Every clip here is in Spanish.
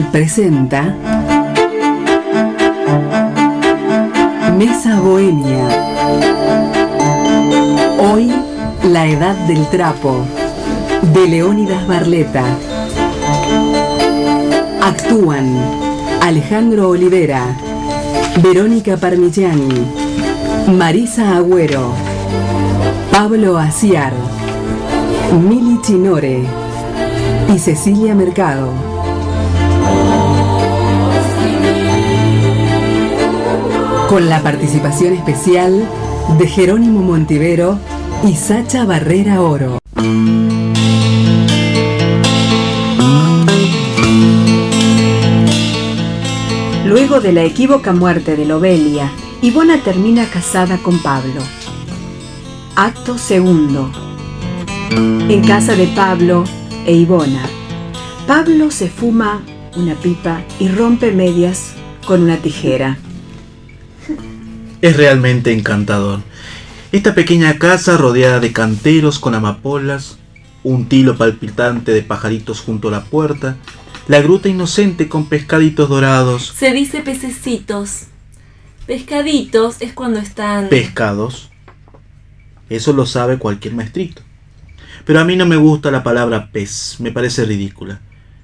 Editorial presenta Mesa Bohemia. Hoy, La Edad del Trapo, de Leónidas Barleta. Actúan Alejandro Olivera, Verónica Parmigiani, Marisa Agüero, Pablo Aciar, Mili Chinore y Cecilia Mercado. Con la participación especial de Jerónimo Montivero y Sacha Barrera Oro. Luego de la equívoca muerte de Lobelia, Ivona termina casada con Pablo. Acto segundo. En casa de Pablo e Ivona. Pablo se fuma una pipa y rompe medias con una tijera. Es realmente encantador. Esta pequeña casa rodeada de canteros con amapolas, un tilo palpitante de pajaritos junto a la puerta, la gruta inocente con pescaditos dorados. Se dice pececitos. Pescaditos es cuando están... Pescados. Eso lo sabe cualquier maestrito. Pero a mí no me gusta la palabra pez, me parece ridícula.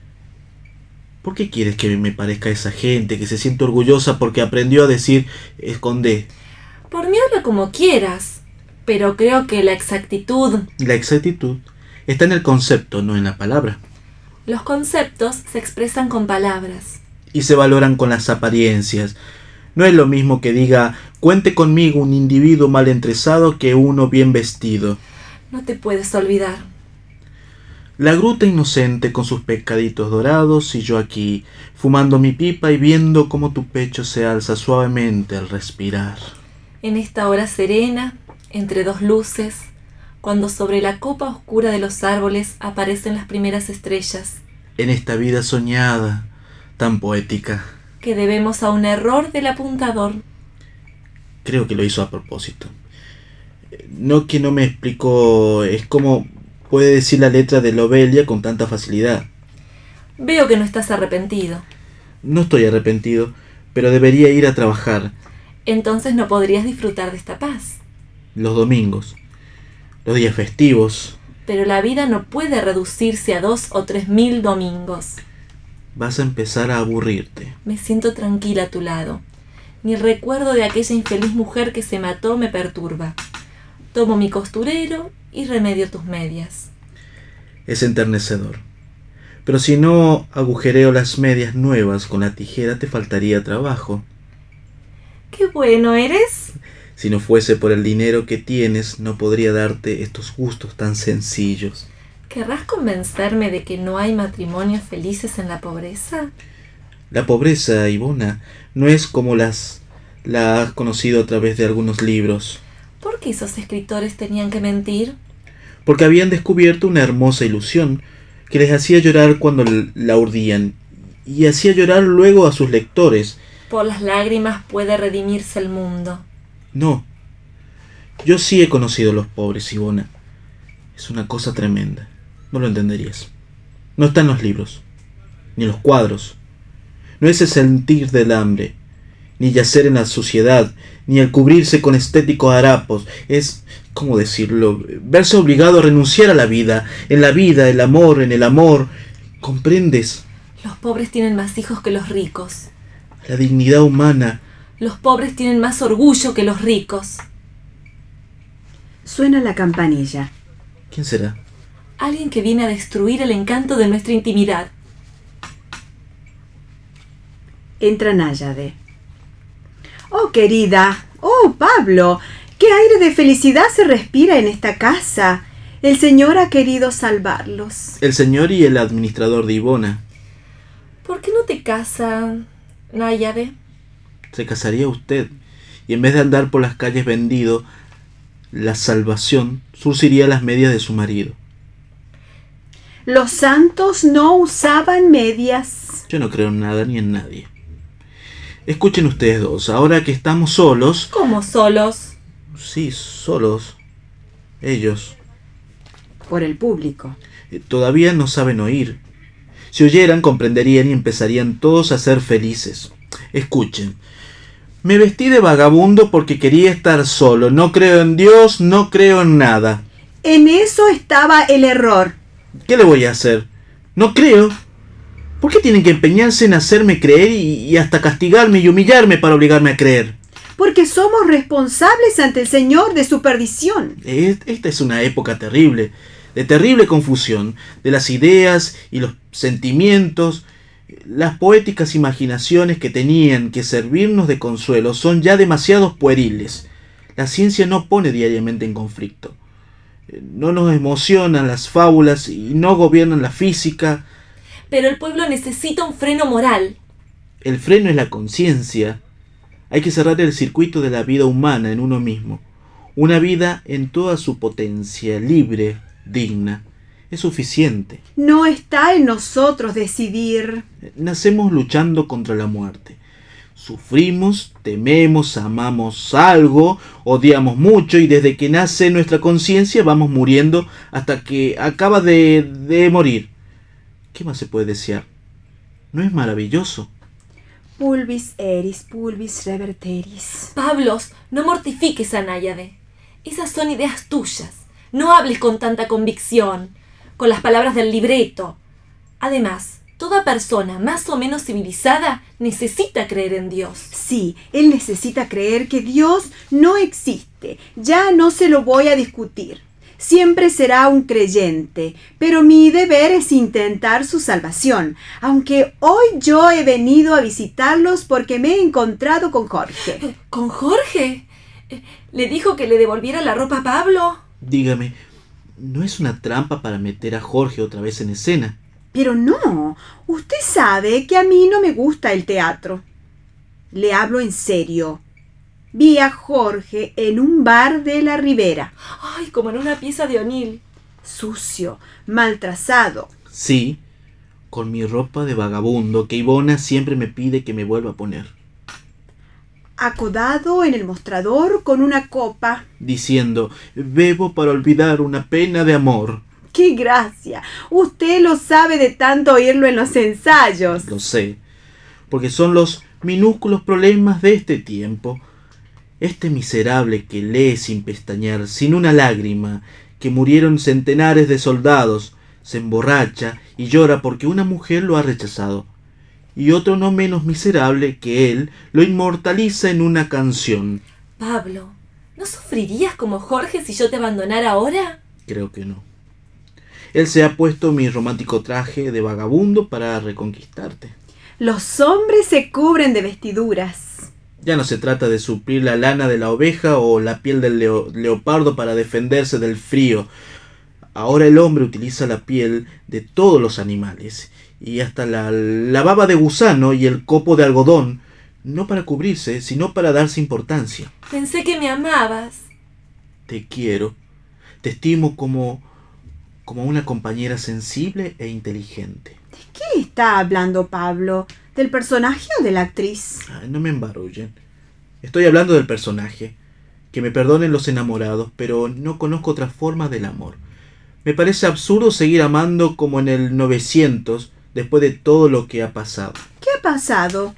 ¿Por qué quieres que me parezca esa gente que se siente orgullosa porque aprendió a decir escondé? Por mí habla como quieras, pero creo que la exactitud... La exactitud está en el concepto, no en la palabra. Los conceptos se expresan con palabras. Y se valoran con las apariencias. No es lo mismo que diga, cuente conmigo un individuo mal entrezado que uno bien vestido. No te puedes olvidar. La gruta inocente con sus pescaditos dorados y yo aquí, fumando mi pipa y viendo cómo tu pecho se alza suavemente al respirar. En esta hora serena, entre dos luces, cuando sobre la copa oscura de los árboles aparecen las primeras estrellas. En esta vida soñada, tan poética. Que debemos a un error del apuntador. Creo que lo hizo a propósito. No que no me explicó, es como puede decir la letra de Lobelia con tanta facilidad. Veo que no estás arrepentido. No estoy arrepentido, pero debería ir a trabajar. Entonces no podrías disfrutar de esta paz. Los domingos, los días festivos. Pero la vida no puede reducirse a 2 o 3 mil domingos. Vas a empezar a aburrirte. Me siento tranquila a tu lado. Ni el recuerdo de aquella infeliz mujer que se mató me perturba. Tomo mi costurero y remedio tus medias. Es enternecedor. Pero si no agujereo las medias nuevas con la tijera, te faltaría trabajo. ¡Qué bueno eres! Si no fuese por el dinero que tienes, no podría darte estos gustos tan sencillos. ¿Querrás convencerme de que no hay matrimonios felices en la pobreza? La pobreza, Ivona, no es como la has conocido a través de algunos libros. ¿Por qué esos escritores tenían que mentir? Porque habían descubierto una hermosa ilusión que les hacía llorar cuando la urdían y hacía llorar luego a sus lectores. Por las lágrimas puede redimirse el mundo. No. Yo sí he conocido a los pobres, Ivona. Es una cosa tremenda. No lo entenderías. No está en los libros, ni en los cuadros. No es el sentir del hambre, ni yacer en la suciedad, ni el cubrirse con estéticos harapos. Es, ¿cómo decirlo?, verse obligado a renunciar a la vida, el amor, en el amor. ¿Comprendes? Los pobres tienen más hijos que los ricos. La dignidad humana. Los pobres tienen más orgullo que los ricos. Suena la campanilla. ¿Quién será? Alguien que viene a destruir el encanto de nuestra intimidad. Entra Náyade. Oh, querida. Oh, Pablo. ¡Qué aire de felicidad se respira en esta casa! El Señor ha querido salvarlos. El Señor y el administrador de Ivona. ¿Por qué no te casa, Náyade? Se casaría usted, y en vez de andar por las calles vendido, la salvación surciría las medias de su marido. Los santos no usaban medias. Yo no creo en nada ni en nadie. Escuchen ustedes dos, ahora que estamos solos... ¿Cómo solos? Sí, solos. Ellos. Por el público. Todavía no saben oír. Si oyeran, comprenderían y empezarían todos a ser felices. Escuchen. Me vestí de vagabundo porque quería estar solo. No creo en Dios, no creo en nada. En eso estaba el error. ¿Qué le voy a hacer? No creo. ¿Por qué tienen que empeñarse en hacerme creer y hasta castigarme y humillarme para obligarme a creer? Porque somos responsables ante el Señor de su perdición. Esta es una época terrible, de terrible confusión, de las ideas y los sentimientos. Las poéticas imaginaciones que tenían que servirnos de consuelo son ya demasiado pueriles. La ciencia no pone diariamente en conflicto. No nos emocionan las fábulas y no gobiernan la física. Pero el pueblo necesita un freno moral. El freno es la conciencia. Hay que cerrar el circuito de la vida humana en uno mismo. Una vida en toda su potencia, libre, digna. Es suficiente. No está en nosotros decidir. Nacemos luchando contra la muerte. Sufrimos, tememos, amamos algo, odiamos mucho y desde que nace nuestra conciencia vamos muriendo hasta que acaba de morir. ¿Qué más se puede desear? ¿No es maravilloso? Pulvis eris, pulvis reverteris. Pablos, no mortifiques a Náyade. Esas son ideas tuyas. No hables con tanta convicción, con las palabras del libreto. Además, toda persona más o menos civilizada necesita creer en Dios. Sí, él necesita creer que Dios no existe. Ya no se lo voy a discutir. Siempre será un creyente, pero mi deber es intentar su salvación, aunque hoy yo he venido a visitarlos porque me he encontrado con Jorge. ¿Con Jorge? ¿Le dijo que le devolviera la ropa a Pablo? Dígame, ¿no es una trampa para meter a Jorge otra vez en escena? Pero no, usted sabe que a mí no me gusta el teatro. Le hablo en serio. Vi a Jorge en un bar de la Ribera. Ay, como en una pieza de O'Neill. Sucio, mal trazado. Sí, con mi ropa de vagabundo que Ivona siempre me pide que me vuelva a poner. Acodado en el mostrador con una copa. Diciendo, bebo para olvidar una pena de amor. ¡Qué gracia! Usted lo sabe de tanto oírlo en los ensayos. Lo sé, porque son los minúsculos problemas de este tiempo. Este miserable que lee sin pestañear, sin una lágrima, que murieron centenares de soldados, se emborracha y llora porque una mujer lo ha rechazado. Y otro no menos miserable que él lo inmortaliza en una canción. Pablo, ¿no sufrirías como Jorge si yo te abandonara ahora? Creo que no. Él se ha puesto mi romántico traje de vagabundo para reconquistarte. Los hombres se cubren de vestiduras. Ya no se trata de suplir la lana de la oveja o la piel del leopardo para defenderse del frío. Ahora el hombre utiliza la piel de todos los animales y hasta la baba de gusano y el copo de algodón, no para cubrirse, sino para darse importancia. Pensé que me amabas. Te quiero, te estimo como una compañera sensible e inteligente. ¿De qué está hablando Pablo? ¿Del personaje o de la actriz? Ay, no me embarullen. Estoy hablando del personaje. Que me perdonen los enamorados, pero no conozco otra forma del amor. Me parece absurdo seguir amando como en el 900, después de todo lo que ha pasado. ¿Qué ha pasado?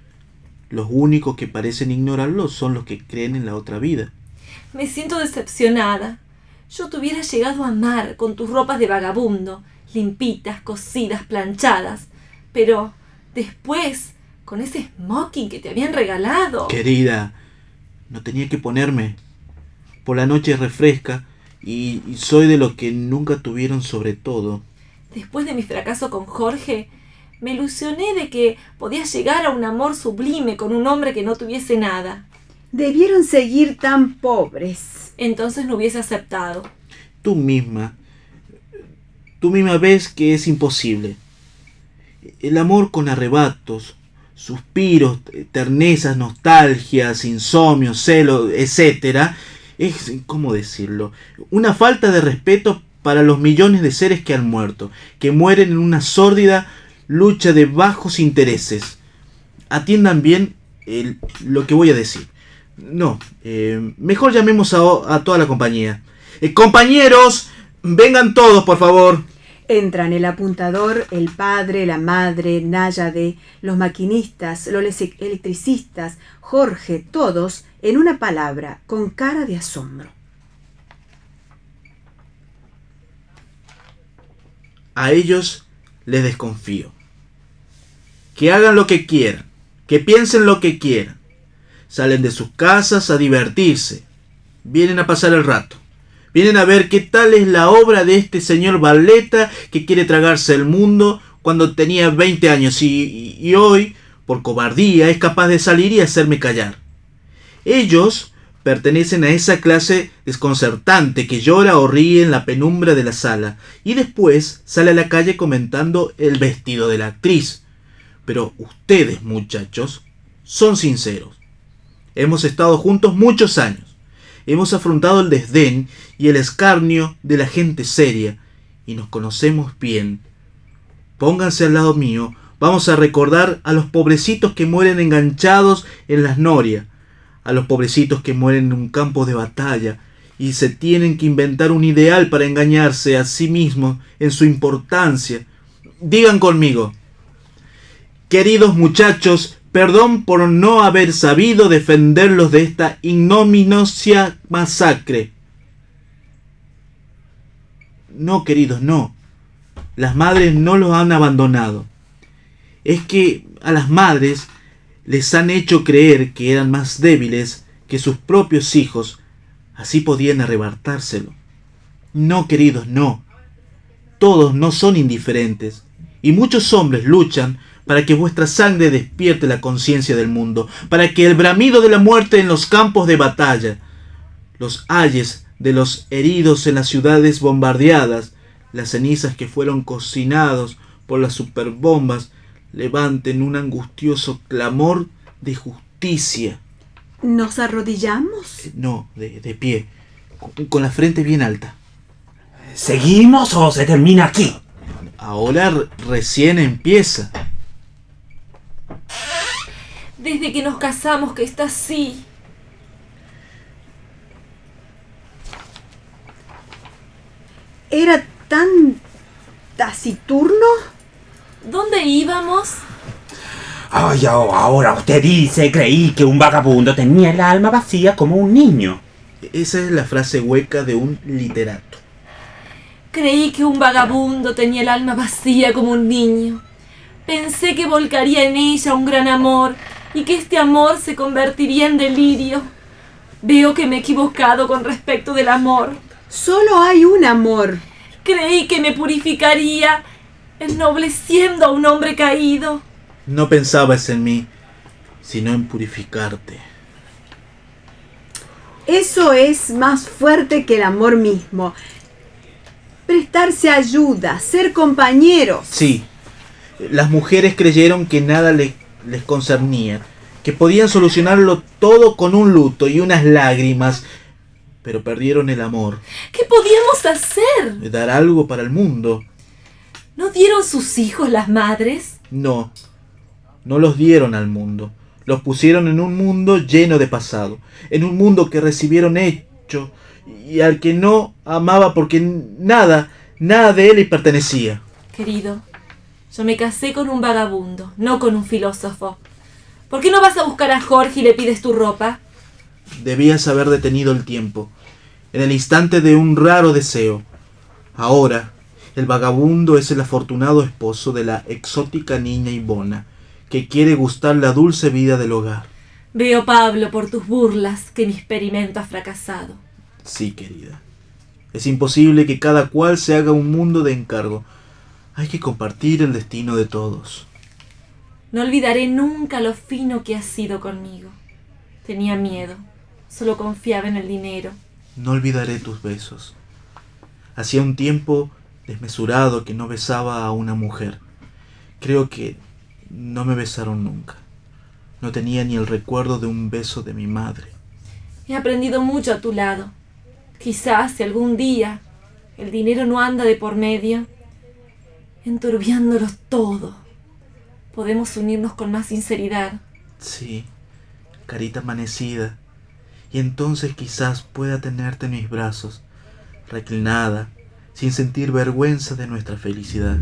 Los únicos que parecen ignorarlo son los que creen en la otra vida. Me siento decepcionada. Yo te hubiera llegado a amar con tus ropas de vagabundo, limpitas, cosidas, planchadas. Pero después, con ese smoking que te habían regalado... Querida, no tenía que ponerme. Por la noche refresca y soy de los que nunca tuvieron sobre todo. Después de mi fracaso con Jorge, me ilusioné de que podías llegar a un amor sublime con un hombre que no tuviese nada. Debieron seguir tan pobres. Entonces no hubiese aceptado. Tú misma ves que es imposible. El amor con arrebatos, suspiros, ternezas, nostalgias, insomnios, celos, etc. es, ¿cómo decirlo?, una falta de respeto para los millones de seres que han muerto, que mueren en una sórdida lucha de bajos intereses. Atiendan bien lo que voy a decir. No, mejor llamemos a toda la compañía. Compañeros, vengan todos, por favor. Entran el apuntador, el padre, la madre, Náyade, los maquinistas, los electricistas, Jorge, todos, en una palabra, con cara de asombro. A ellos les desconfío. Que hagan lo que quieran, que piensen lo que quieran. Salen de sus casas a divertirse. Vienen a pasar el rato. Vienen a ver qué tal es la obra de este señor Barletta que quiere tragarse el mundo cuando tenía 20 años y hoy, por cobardía, es capaz de salir y hacerme callar. Ellos pertenecen a esa clase desconcertante que llora o ríe en la penumbra de la sala y después sale a la calle comentando el vestido de la actriz. Pero ustedes, muchachos, son sinceros. Hemos estado juntos muchos años. Hemos afrontado el desdén y el escarnio de la gente seria y nos conocemos bien. Pónganse al lado mío, vamos a recordar a los pobrecitos que mueren enganchados en las norias, a los pobrecitos que mueren en un campo de batalla y se tienen que inventar un ideal para engañarse a sí mismos en su importancia. Digan conmigo: queridos muchachos, perdón por no haber sabido defenderlos de esta ignominiosa masacre. No, queridos, no. Las madres no los han abandonado. Es que a las madres les han hecho creer que eran más débiles que sus propios hijos. Así podían arrebatárselo. No, queridos, no. Todos no son indiferentes. Y muchos hombres luchan para que vuestra sangre despierte la conciencia del mundo, para que el bramido de la muerte en los campos de batalla, los ayes de los heridos en las ciudades bombardeadas, las cenizas que fueron cocinados por las superbombas, levanten un angustioso clamor de justicia. ¿Nos arrodillamos? No, de pie, con la frente bien alta. ¿Seguimos o se termina aquí? Ahora recién empieza. Desde que nos casamos que está así. ¿Era tan taciturno? ¿Dónde íbamos? Ay, ahora usted dice, creí que un vagabundo tenía el alma vacía como un niño. Esa es la frase hueca de un literato. Creí que un vagabundo tenía el alma vacía como un niño. Pensé que volcaría en ella un gran amor y que este amor se convertiría en delirio. Veo que me he equivocado con respecto del amor. Solo hay un amor. Creí que me purificaría, ennobleciendo a un hombre caído. No pensabas en mí, sino en purificarte. Eso es más fuerte que el amor mismo. Prestarse ayuda, ser compañeros. Sí, las mujeres creyeron que nada les concernía, que podían solucionarlo todo con un luto y unas lágrimas, pero perdieron el amor. ¿Qué podíamos hacer? Dar algo para el mundo. ¿No dieron sus hijos las madres? No los dieron al mundo. Los pusieron en un mundo lleno de pasado, en un mundo que recibieron hecho y al que no amaba porque nada de él le pertenecía. Querido, yo me casé con un vagabundo, no con un filósofo. ¿Por qué no vas a buscar a Jorge y le pides tu ropa? Debías haber detenido el tiempo, en el instante de un raro deseo. Ahora, el vagabundo es el afortunado esposo de la exótica niña Ivona, que quiere gustar la dulce vida del hogar. Veo, Pablo, por tus burlas, que mi experimento ha fracasado. Sí, querida. Es imposible que cada cual se haga un mundo de encargo. Hay que compartir el destino de todos. No olvidaré nunca lo fino que has sido conmigo. Tenía miedo. Solo confiaba en el dinero. No olvidaré tus besos. Hacía un tiempo desmesurado que no besaba a una mujer. Creo que no me besaron nunca. No tenía ni el recuerdo de un beso de mi madre. He aprendido mucho a tu lado. Quizás si algún día el dinero no anda de por medio, enturbiándolo todo, podemos unirnos con más sinceridad. Sí, carita amanecida. Y entonces quizás pueda tenerte en mis brazos, reclinada, sin sentir vergüenza de nuestra felicidad.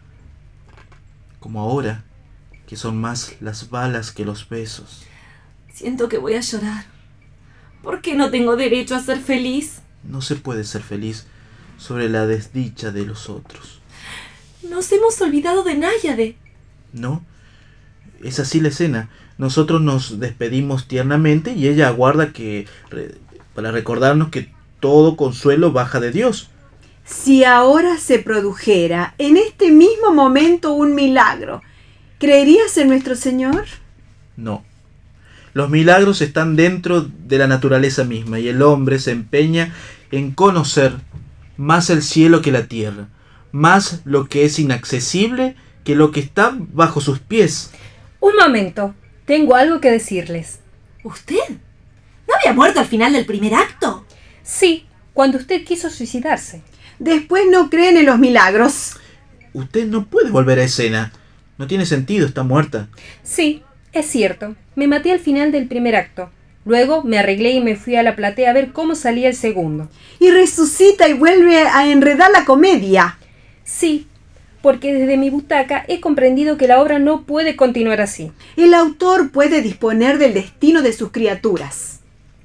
Como ahora, que son más las balas que los besos. Siento que voy a llorar. ¿Por qué no tengo derecho a ser feliz? No se puede ser feliz sobre la desdicha de los otros. Nos hemos olvidado de Náyade. ¿No? Es así la escena. Nosotros nos despedimos tiernamente y ella aguarda para recordarnos que todo consuelo baja de Dios. Si ahora se produjera en este mismo momento un milagro, ¿creerías en nuestro Señor? No. Los milagros están dentro de la naturaleza misma y el hombre se empeña en conocer más el cielo que la tierra, más lo que es inaccesible que lo que está bajo sus pies. Un momento, tengo algo que decirles. ¿Usted? ¿No había muerto al final del primer acto? Sí, cuando usted quiso suicidarse. Después no creen en los milagros. Usted no puede volver a escena. No tiene sentido, está muerta. Sí, es cierto. Me maté al final del primer acto. Luego me arreglé y me fui a la platea a ver cómo salía el segundo. Y resucita y vuelve a enredar la comedia. Sí, porque desde mi butaca he comprendido que la obra no puede continuar así. El autor puede disponer del destino de sus criaturas.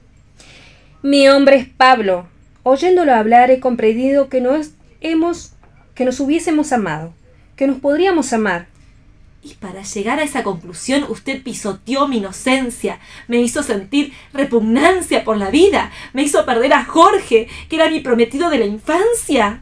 Mi nombre es Pablo. Oyéndolo hablar he comprendido que nos hubiésemos amado, que nos podríamos amar. Y para llegar a esa conclusión usted pisoteó mi inocencia, me hizo sentir repugnancia por la vida, me hizo perder a Jorge, que era mi prometido de la infancia.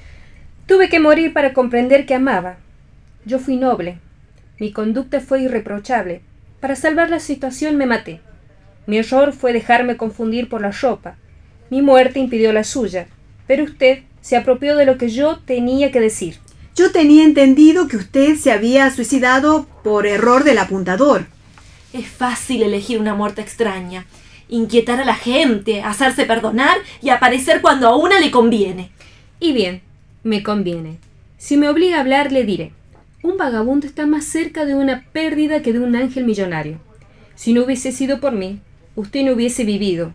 Tuve que morir para comprender que amaba. Yo fui noble. Mi conducta fue irreprochable. Para salvar la situación me maté. Mi error fue dejarme confundir por la ropa. Mi muerte impidió la suya. Pero usted se apropió de lo que yo tenía que decir. Yo tenía entendido que usted se había suicidado por error del apuntador. Es fácil elegir una muerte extraña, inquietar a la gente, hacerse perdonar y aparecer cuando a una le conviene. Y bien, me conviene. Si me obliga a hablar, le diré. Un vagabundo está más cerca de una pérdida que de un ángel millonario. Si no hubiese sido por mí, usted no hubiese vivido.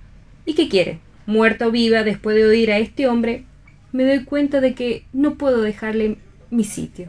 ¿Y qué quiere? Muerta o viva, después de oír a este hombre, me doy cuenta de que no puedo dejarle mi sitio.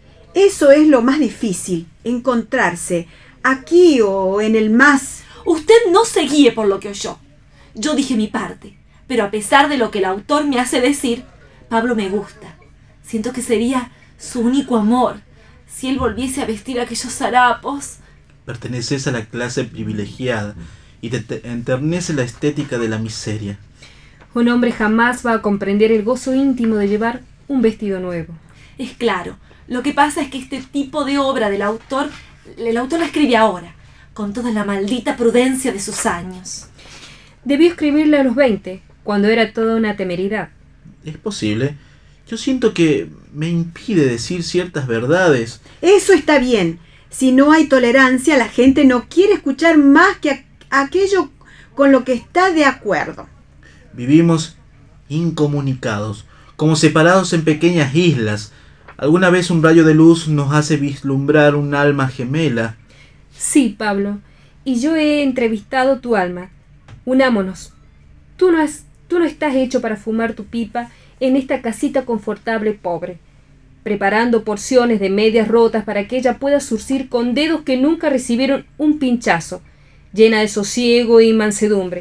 Eso es lo más difícil, encontrarse, aquí o en el más. Usted no se guíe por lo que oyó. Yo dije mi parte, pero a pesar de lo que el autor me hace decir, Pablo me gusta. Siento que sería su único amor. Si él volviese a vestir aquellos harapos. Perteneces a la clase privilegiada y te enternece la estética de la miseria. Un hombre jamás va a comprender el gozo íntimo de llevar un vestido nuevo. Es claro. Lo que pasa es que este tipo de obra del autor, el autor la escribe ahora, con toda la maldita prudencia de sus años. Debió escribirla a los 20, cuando era toda una temeridad. Es posible. Yo siento que me impide decir ciertas verdades. Eso está bien. Si no hay tolerancia, la gente no quiere escuchar más que aquello con lo que está de acuerdo. Vivimos incomunicados, como separados en pequeñas islas. Alguna vez un rayo de luz nos hace vislumbrar un alma gemela. Sí, Pablo, y yo he entrevistado tu alma. Unámonos. Tú no estás hecho para fumar tu pipa en esta casita confortable pobre, preparando porciones de medias rotas para que ella pueda surcir con dedos que nunca recibieron un pinchazo, llena de sosiego y mansedumbre.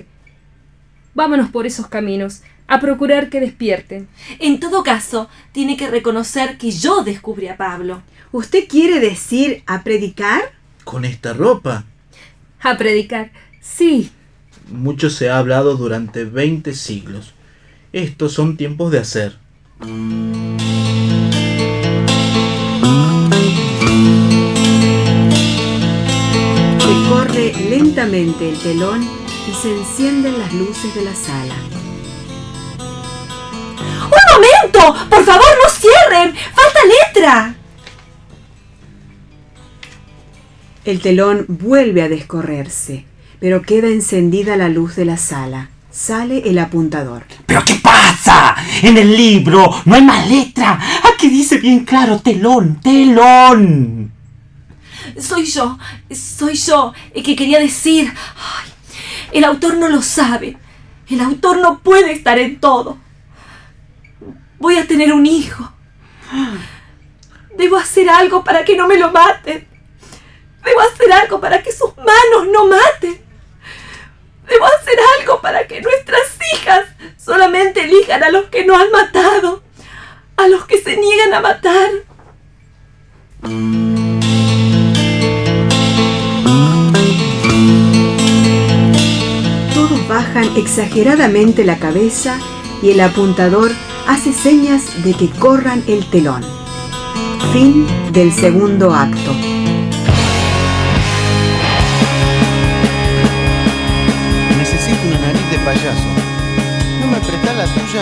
Vámonos por esos caminos, a procurar que despierten. En todo caso, tiene que reconocer que yo descubrí a Pablo. ¿Usted quiere decir a predicar? ¿Con esta ropa? A predicar, sí. Mucho se ha hablado durante 20 siglos. Estos son tiempos de hacer. Recorre lentamente el telón y se encienden las luces de la sala. ¡Un momento! ¡Por favor, no cierren! ¡Falta letra! El telón vuelve a descorrerse, pero queda encendida la luz de la sala. Sale el apuntador. ¿Pero qué pasa? En el libro no hay más letra. Aquí dice bien claro telón, telón. Soy yo el que quería decir. Ay, el autor no lo sabe. El autor no puede estar en todo. Voy a tener un hijo. Debo hacer algo para que no me lo maten. Debo hacer algo para que sus manos no maten. Debo hacer algo para que nuestras hijas solamente elijan a los que no han matado, a los que se niegan a matar. Todos bajan exageradamente la cabeza y el apuntador hace señas de que corran el telón. Fin del segundo acto. Necesito una nariz de payaso. ¿No me prestás la tuya?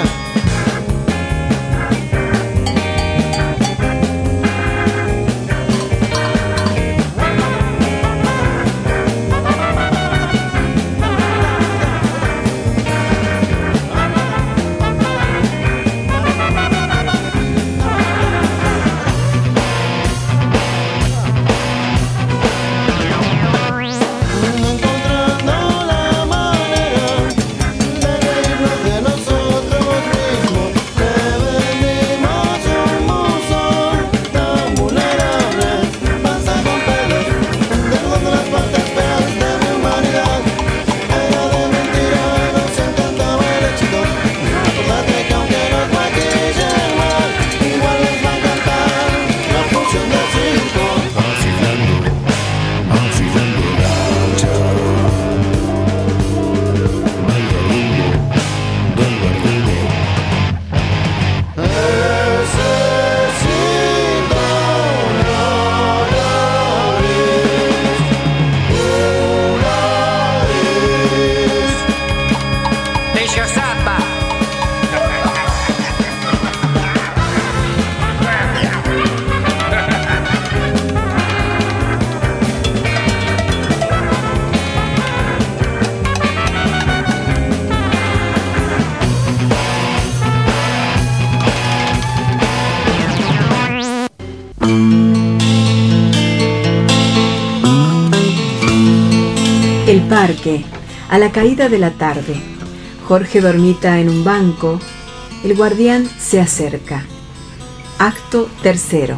El parque, a la caída de la tarde. Jorge dormita en un banco. El guardián se acerca. Acto tercero.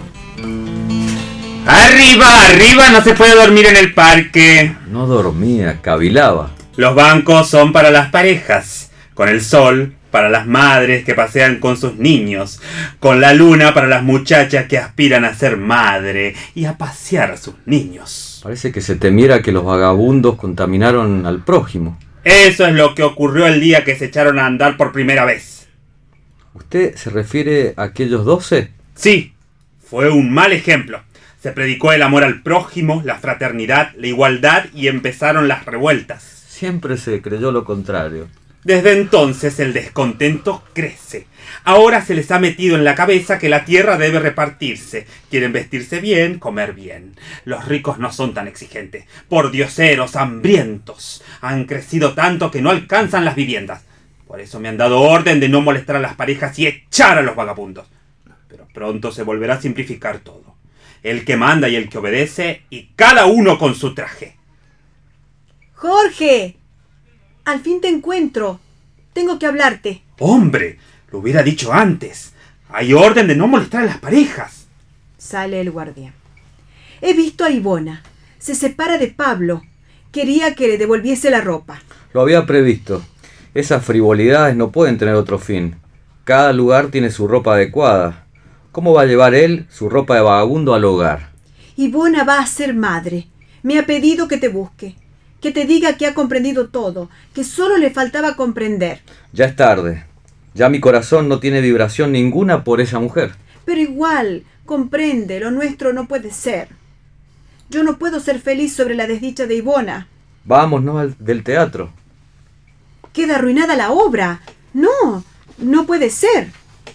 ¡Arriba, arriba! No se puede dormir en el parque. No dormía, cavilaba. Los bancos son para las parejas. Con el sol, para las madres que pasean con sus niños. Con la luna, para las muchachas que aspiran a ser madre y a pasear a sus niños. Parece que se temiera que los vagabundos contaminaron al prójimo. Eso es lo que ocurrió el día que se echaron a andar por primera vez. ¿Usted se refiere a aquellos 12? Sí, fue un mal ejemplo. Se predicó el amor al prójimo, la fraternidad, la igualdad y empezaron las revueltas. Siempre se creyó lo contrario. Desde entonces el descontento crece. Ahora se les ha metido en la cabeza que la tierra debe repartirse. Quieren vestirse bien, comer bien. Los ricos no son tan exigentes. Pordioseros, hambrientos. Han crecido tanto que no alcanzan las viviendas. Por eso me han dado orden de no molestar a las parejas y echar a los vagabundos. Pero pronto se volverá a simplificar todo. El que manda y el que obedece, y cada uno con su traje. ¡Jorge! Al fin te encuentro. Tengo que hablarte. ¡Hombre! Lo hubiera dicho antes. Hay orden de no molestar a las parejas. Sale el guardián. He visto a Ivona. Se separa de Pablo. Quería que le devolviese la ropa. Lo había previsto. Esas frivolidades no pueden tener otro fin. Cada lugar tiene su ropa adecuada. ¿Cómo va a llevar él su ropa de vagabundo al hogar? Ivona va a ser madre. Me ha pedido que te busque. Que te diga que ha comprendido todo. Que solo le faltaba comprender. Ya es tarde. Ya mi corazón no tiene vibración ninguna por esa mujer. Pero igual, comprende, lo nuestro no puede ser. Yo no puedo ser feliz sobre la desdicha de Ivona. Vámonos del teatro. Queda arruinada la obra. No, no puede ser.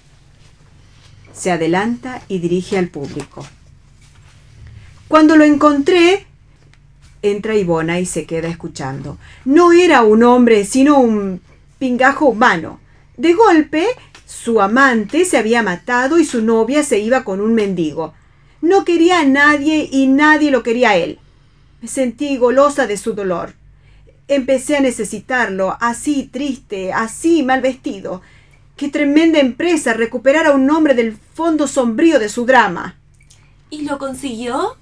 Se adelanta y dirige al público. Cuando lo encontré, entra Ivona y se queda escuchando. No era un hombre, sino un pingajo humano. De golpe, su amante se había matado y su novia se iba con un mendigo. No quería a nadie y nadie lo quería a él. Me sentí golosa de su dolor. Empecé a necesitarlo, así triste, así mal vestido. ¡Qué tremenda empresa recuperar a un hombre del fondo sombrío de su drama! ¿Y lo consiguió?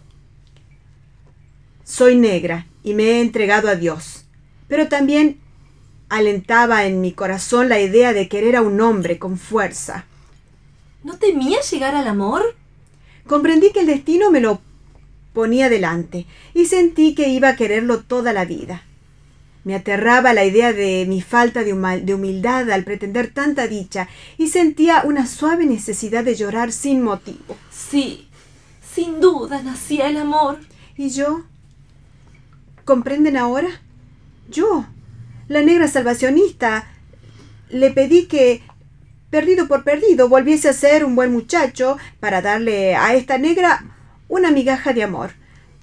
Soy negra y me he entregado a Dios, pero también alentaba en mi corazón la idea de querer a un hombre con fuerza. ¿No temía llegar al amor? Comprendí que el destino me lo ponía delante y sentí que iba a quererlo toda la vida. Me aterraba la idea de mi falta de humildad al pretender tanta dicha y sentía una suave necesidad de llorar sin motivo. Sí, sin duda nacía el amor. ¿Y yo? ¿Comprenden ahora? Yo, la negra salvacionista, le pedí que, perdido por perdido, volviese a ser un buen muchacho para darle a esta negra una migaja de amor,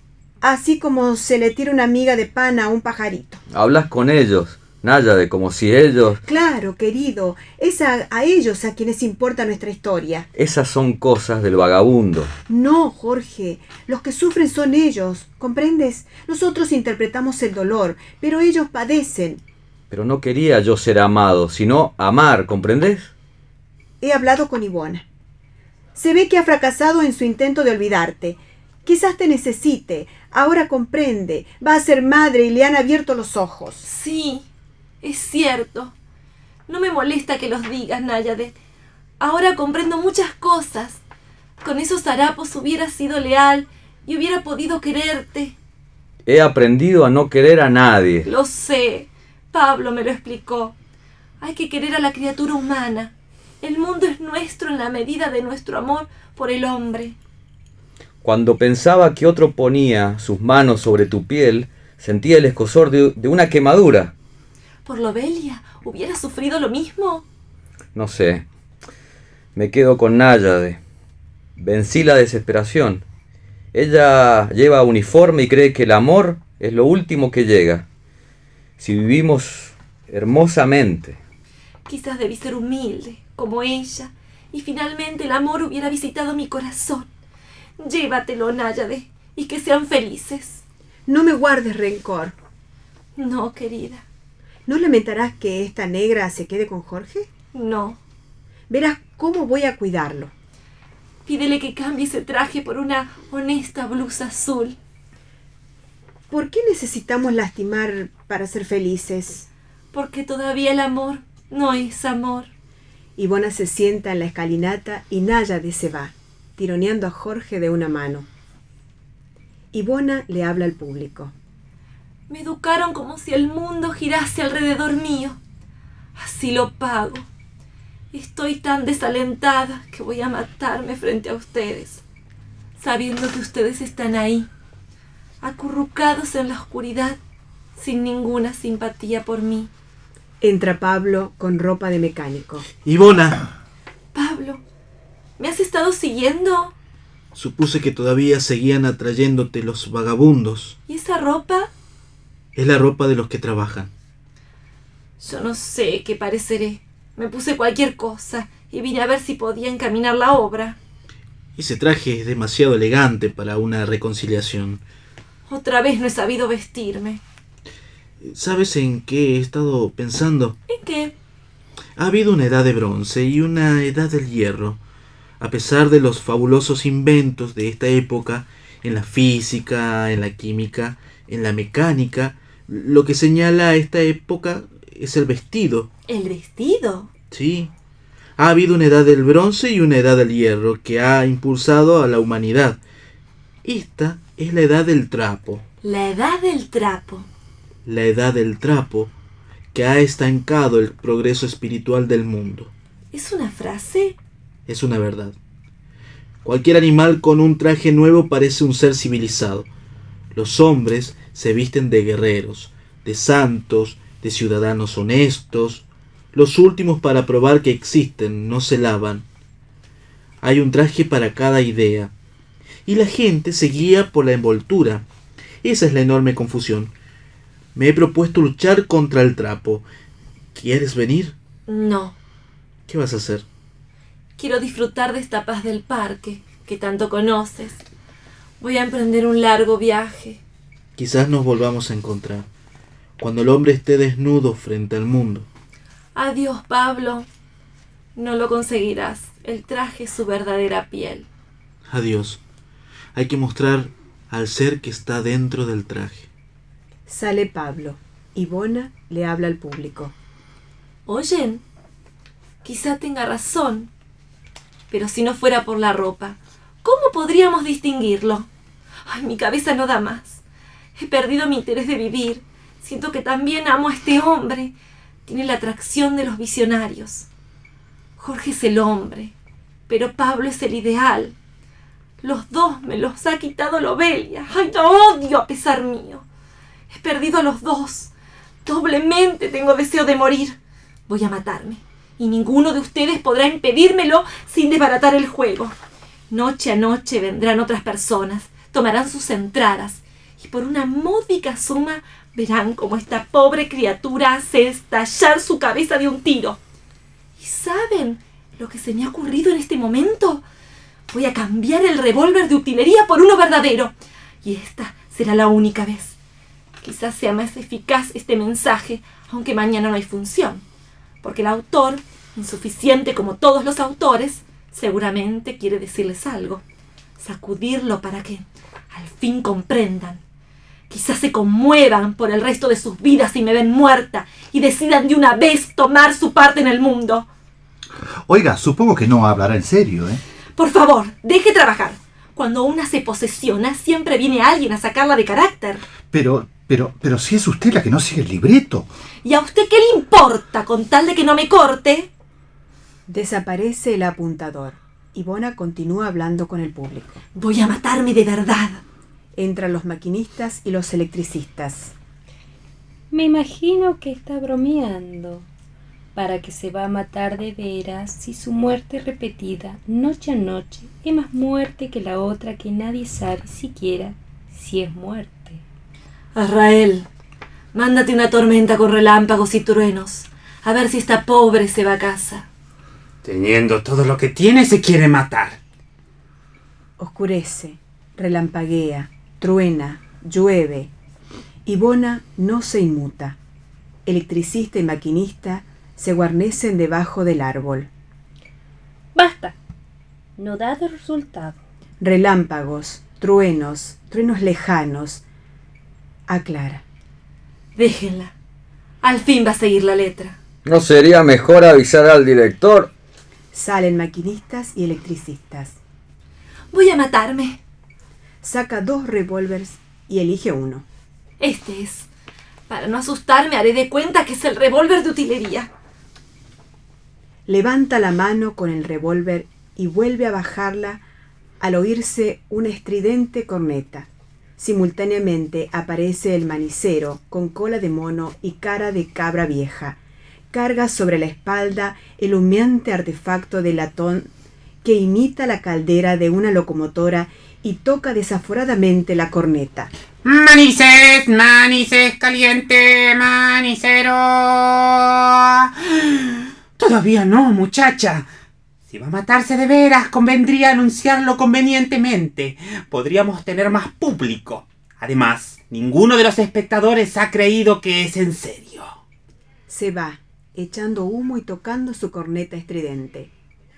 así como se le tira una miga de pan a un pajarito. Hablas con ellos, Náyade, como si ellos... Claro, querido, es a ellos a quienes importa nuestra historia. Esas son cosas del vagabundo. No, Jorge, los que sufren son ellos, ¿comprendes? Nosotros interpretamos el dolor, pero ellos padecen. Pero no quería yo ser amado, sino amar, ¿comprendes? He hablado con Ivona. Se ve que ha fracasado en su intento de olvidarte. Quizás te necesite. Ahora comprende. Va a ser madre y le han abierto los ojos. Sí, es cierto. No me molesta que los digas, Náyade. Ahora comprendo muchas cosas. Con esos harapos hubiera sido leal y hubiera podido quererte. He aprendido a no querer a nadie. Lo sé. Pablo me lo explicó. Hay que querer a la criatura humana. El mundo es nuestro en la medida de nuestro amor por el hombre. Cuando pensaba que otro ponía sus manos sobre tu piel, sentía el escozor de una quemadura. ¿Por Lobelia hubiera sufrido lo mismo? No sé. Me quedo con Náyade. Vencí la desesperación. Ella lleva uniforme y cree que el amor es lo último que llega. Si vivimos hermosamente. Quizás debí ser humilde, como ella, y finalmente el amor hubiera visitado mi corazón. Llévatelo, Náyade, y que sean felices. No me guardes rencor. No, querida. ¿No lamentarás que esta negra se quede con Jorge? No. Verás cómo voy a cuidarlo. Pídele que cambie ese traje por una honesta blusa azul. ¿Por qué necesitamos lastimar para ser felices? Porque todavía el amor no es amor. Ivona se sienta en la escalinata y Náyade se va, tironeando a Jorge de una mano. Ivona le habla al público. Me educaron como si el mundo girase alrededor mío. Así lo pago. Estoy tan desalentada que voy a matarme frente a ustedes, sabiendo que ustedes están ahí, acurrucados en la oscuridad, sin ninguna simpatía por mí. Entra Pablo con ropa de mecánico. Ivona. Pablo, ¿me has estado siguiendo? Supuse que todavía seguían atrayéndote los vagabundos. ¿Y esa ropa? Es la ropa de los que trabajan. Yo no sé qué pareceré. Me puse cualquier cosa y vine a ver si podía encaminar la obra. Ese traje es demasiado elegante para una reconciliación. Otra vez no he sabido vestirme. ¿Sabes en qué he estado pensando? ¿En qué? Ha habido una edad de bronce y una edad del hierro. A pesar de los fabulosos inventos de esta época, en la física, en la química, en la mecánica, lo que señala a esta época es el vestido. ¿El vestido? Sí. Ha habido una edad del bronce y una edad del hierro que ha impulsado a la humanidad. Esta es la edad del trapo. La edad del trapo. La edad del trapo que ha estancado el progreso espiritual del mundo. ¿Es una frase? Es una verdad. Cualquier animal con un traje nuevo parece un ser civilizado. Los hombres se visten de guerreros, de santos, de ciudadanos honestos. Los últimos para probar que existen, no se lavan. Hay un traje para cada idea. Y la gente se guía por la envoltura. Esa es la enorme confusión. Me he propuesto luchar contra el trapo. ¿Quieres venir? No. ¿Qué vas a hacer? Quiero disfrutar de esta paz del parque, que tanto conoces. Voy a emprender un largo viaje. Quizás nos volvamos a encontrar, cuando el hombre esté desnudo frente al mundo. Adiós, Pablo. No lo conseguirás. El traje es su verdadera piel. Adiós. Hay que mostrar al ser que está dentro del traje. Sale Pablo. Ivona le habla al público. ¿Oyen? Quizá tenga razón. Pero si no fuera por la ropa, ¿cómo podríamos distinguirlo? Ay, mi cabeza no da más. He perdido mi interés de vivir. Siento que también amo a este hombre. Tiene la atracción de los visionarios. Jorge es el hombre, pero Pablo es el ideal. Los dos me los ha quitado Lobelia. ¡Ay, lo odio a pesar mío! He perdido a los dos. Doblemente tengo deseo de morir. Voy a matarme, y ninguno de ustedes podrá impedírmelo sin desbaratar el juego. Noche a noche vendrán otras personas, tomarán sus entradas, y por una módica suma verán cómo esta pobre criatura hace estallar su cabeza de un tiro. ¿Y saben lo que se me ha ocurrido en este momento? Voy a cambiar el revólver de utilería por uno verdadero, y esta será la única vez. Quizás sea más eficaz este mensaje, aunque mañana no hay función, porque el autor, insuficiente como todos los autores, seguramente quiere decirles algo, sacudirlo para que al fin comprendan. Quizás se conmuevan por el resto de sus vidas si me ven muerta y decidan de una vez tomar su parte en el mundo. Oiga, supongo que no hablará en serio, ¿eh? Por favor, deje trabajar. Cuando una se posesiona, siempre viene alguien a sacarla de carácter. Pero si es usted la que no sigue el libreto. ¿Y a usted qué le importa con tal de que no me corte? Desaparece el apuntador. Ivona continúa hablando con el público. Voy a matarme de verdad. Entran los maquinistas y los electricistas. Me imagino que está bromeando. ¿Para que se va a matar de veras si su muerte repetida noche a noche es más muerte que la otra que nadie sabe siquiera si es muerte? Azrael, mándate una tormenta con relámpagos y truenos, a ver si esta pobre se va a casa. Teniendo todo lo que tiene, se quiere matar. Oscurece, relampaguea, truena, llueve. Ivona no se inmuta. Electricista y maquinista se guarnecen debajo del árbol. ¡Basta! No da resultado. Relámpagos, truenos lejanos. Aclara. Déjenla. Al fin va a seguir la letra. ¿No sería mejor avisar al director? Salen maquinistas y electricistas. Voy a matarme. Saca 2 revólveres y elige uno. Este es. Para no asustarme, haré de cuenta que es el revólver de utilería. Levanta la mano con el revólver y vuelve a bajarla al oírse una estridente corneta. Simultáneamente aparece el manicero con cola de mono y cara de cabra vieja. Carga sobre la espalda el humeante artefacto de latón que imita la caldera de una locomotora y toca desaforadamente la corneta. ¡Manices, manices, caliente, manicero! Todavía no, muchacha. Si va a matarse de veras, convendría anunciarlo convenientemente. Podríamos tener más público. Además, ninguno de los espectadores ha creído que es en serio. Se va, echando humo y tocando su corneta estridente.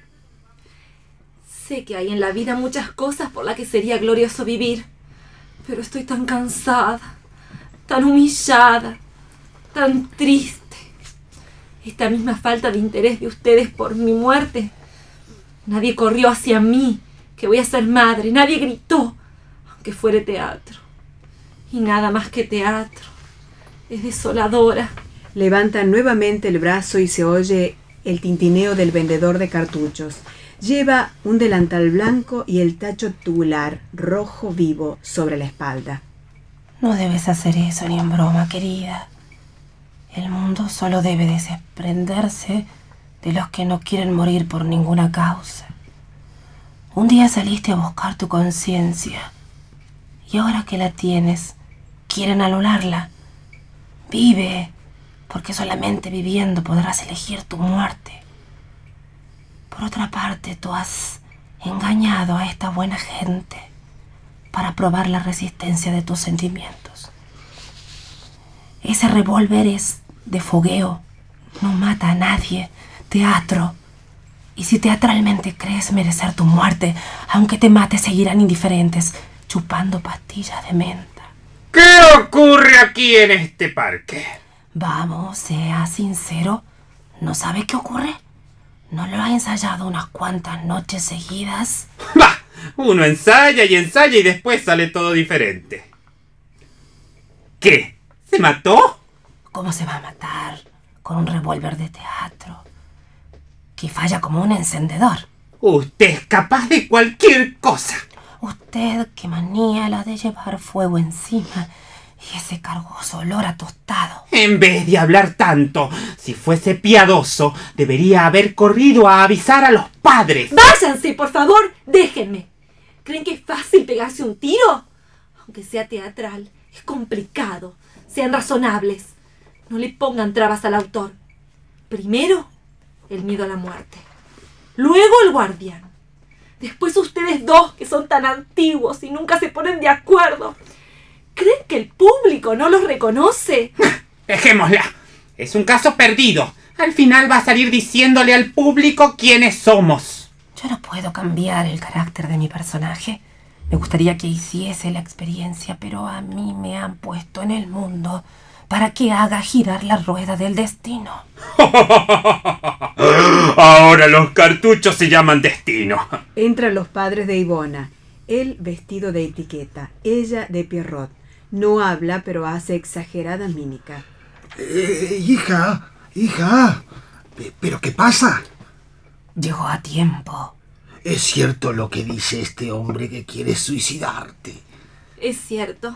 Sé que hay en la vida muchas cosas por las que sería glorioso vivir, pero estoy tan cansada, tan humillada, tan triste. Esta misma falta de interés de ustedes por mi muerte. Nadie corrió hacia mí, que voy a ser madre. Nadie gritó, aunque fuere teatro. Y nada más que teatro. Es desoladora. Levanta nuevamente el brazo y se oye el tintineo del vendedor de cartuchos. Lleva un delantal blanco y el tacho tubular rojo vivo sobre la espalda. No debes hacer eso ni en broma, querida. El mundo solo debe desprenderse de los que no quieren morir por ninguna causa. Un día saliste a buscar tu conciencia y ahora que la tienes, quieren anularla. Vive, porque solamente viviendo podrás elegir tu muerte. Por otra parte, tú has engañado a esta buena gente para probar la resistencia de tus sentimientos. Ese revólver es de fogueo, no mata a nadie. Teatro. Y si teatralmente crees merecer tu muerte, aunque te mates seguirán indiferentes, chupando pastillas de menta. ¿Qué ocurre aquí en este parque? Vamos, sea sincero. ¿No sabe qué ocurre? ¿No lo ha ensayado unas cuantas noches seguidas? ¡Bah! Uno ensaya y después sale todo diferente. ¿Qué? ¿Se mató? ¿Cómo se va a matar? Con un revólver de teatro que falla como un encendedor. Usted es capaz de cualquier cosa. Usted, qué manía la de llevar fuego encima y ese cargoso olor a tostado. En vez de hablar tanto, si fuese piadoso, debería haber corrido a avisar a los padres. ¡Váyanse, por favor! ¡Déjenme! ¿Creen que es fácil pegarse un tiro? Aunque sea teatral, es complicado. Sean razonables. No le pongan trabas al autor. Primero, el miedo a la muerte. Luego el guardián. Después ustedes dos, que son tan antiguos y nunca se ponen de acuerdo. ¿Creen que el público no los reconoce? Dejémosla. Es un caso perdido. Al final va a salir diciéndole al público quiénes somos. Yo no puedo cambiar el carácter de mi personaje. Me gustaría que hiciese la experiencia, pero a mí me han puesto en el mundo para que haga girar la rueda del destino. Ahora los cartuchos se llaman destino. Entran los padres de Ivona. Él vestido de etiqueta, ella de Pierrot. No habla, pero hace exagerada mímica. Hija, ¿pero qué pasa? Llegó a tiempo. ¿Es cierto lo que dice este hombre que quiere suicidarte? Es cierto.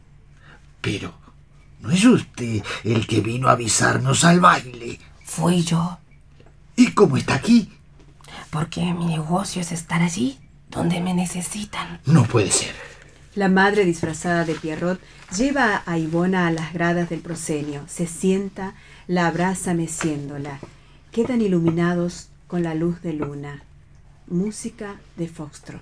Pero, ¿no es usted el que vino a avisarnos al baile? Fui yo. ¿Y cómo está aquí? Porque mi negocio es estar allí, donde me necesitan. No puede ser. La madre disfrazada de Pierrot lleva a Ivona a las gradas del proscenio. Se sienta, la abraza meciéndola. Quedan iluminados con la luz de luna. Música de Foxtrot.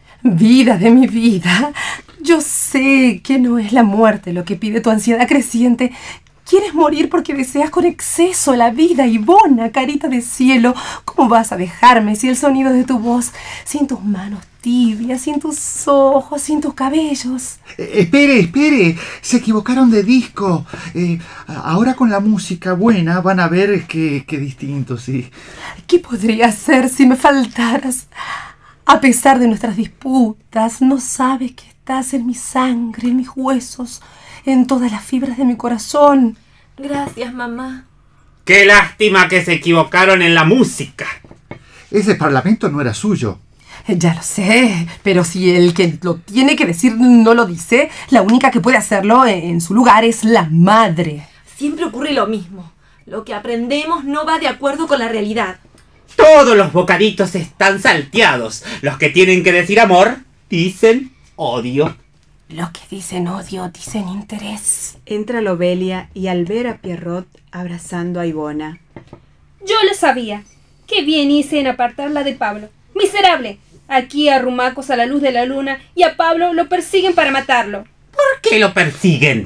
Vida de mi vida, yo sé que no es la muerte lo que pide tu ansiedad creciente. Quieres morir porque deseas con exceso la vida, Ivona, carita de cielo. ¿Cómo vas a dejarme sin el sonido de tu voz, sin tus manos tibias, sin tus ojos, sin tus cabellos? Espere, se equivocaron de disco. Ahora con la música buena van a ver qué distinto, sí. ¿Qué podría hacer si me faltaras? A pesar de nuestras disputas, no sabes que estás en mi sangre, en mis huesos, en todas las fibras de mi corazón. Gracias, mamá. ¡Qué lástima que se equivocaron en la música! Ese parlamento no era suyo. Ya lo sé, pero si el que lo tiene que decir no lo dice, la única que puede hacerlo en su lugar es la madre. Siempre ocurre lo mismo. Lo que aprendemos no va de acuerdo con la realidad. Todos los bocaditos están salteados. Los que tienen que decir amor, dicen odio. Los que dicen odio, dicen interés. Entra Lobelia y al ver a Pierrot abrazando a Ivona. Yo lo sabía. Qué bien hice en apartarla de Pablo. ¡Miserable! Aquí arrumacos a la luz de la luna y a Pablo lo persiguen para matarlo. ¿Por qué lo persiguen?